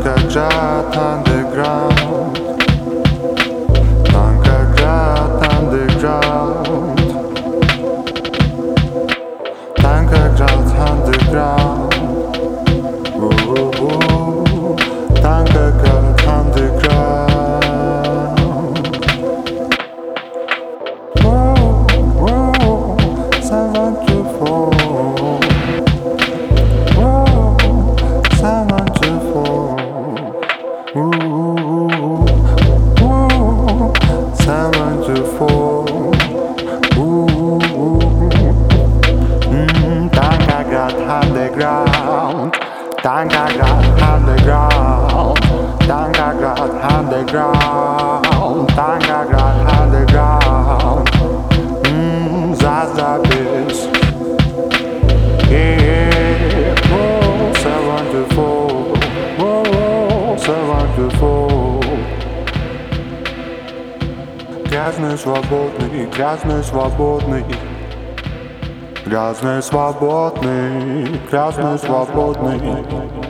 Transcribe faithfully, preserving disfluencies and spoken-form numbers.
Танкоград underground, Танкоград underground, Танкоград underground, Ooh, Танкоград underground. Whoa, whoa, seventy-four. Ooh, ooh, seventy-four. Ooh, mm, Tankagrad underground, Tankagrad underground, Tankagrad underground, Tankagrad underground. Mm, Zazabis. Yeah, oh, seventy-four. seventy-four. Грязный, свободный, грязный, свободный, грязный, свободный, грязный, свободный.